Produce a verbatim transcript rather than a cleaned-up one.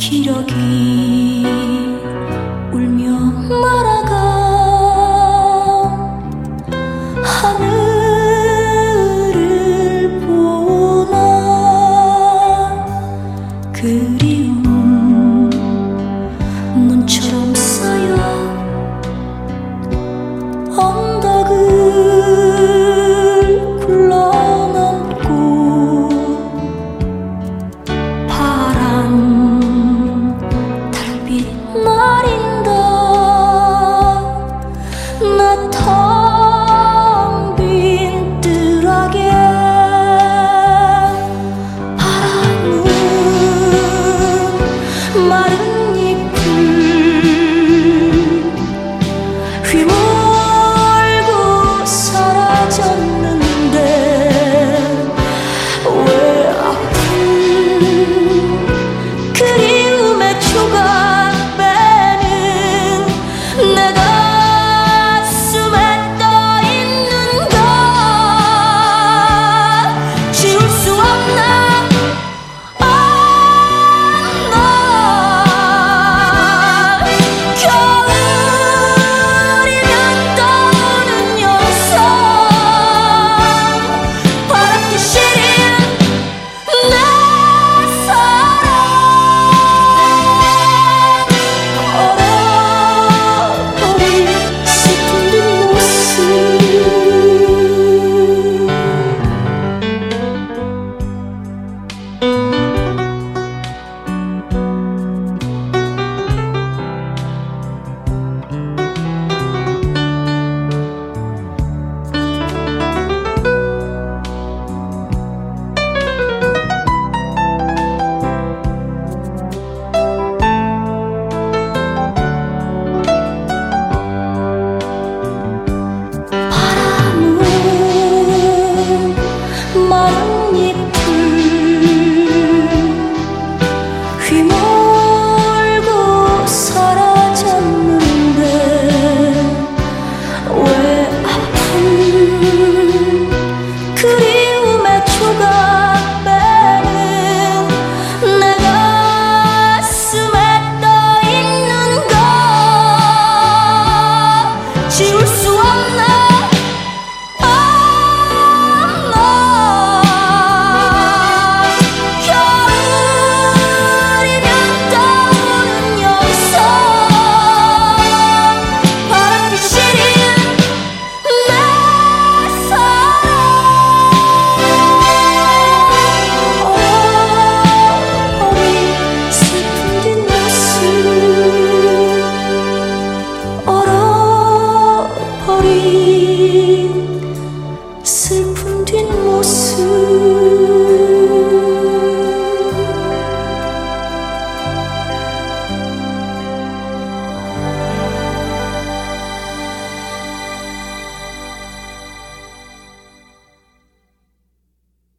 기러기 울며 날아가 하늘을 보나 그리움 눈처럼 쌓여 언덕을 굴러넘고 파란 달빛 날인다 나 텅 빈 뜰하게 바람은 마른 잎을 휘몰고 사라졌는데 왜 아픈 그리움의 조각 빼는 내 가슴에 떠있는가 지울 수 없나 아, 나 겨울이면 떠오는 영상 바람기 시린 내 사랑 얼어버린 시들린 모습 바람은 마른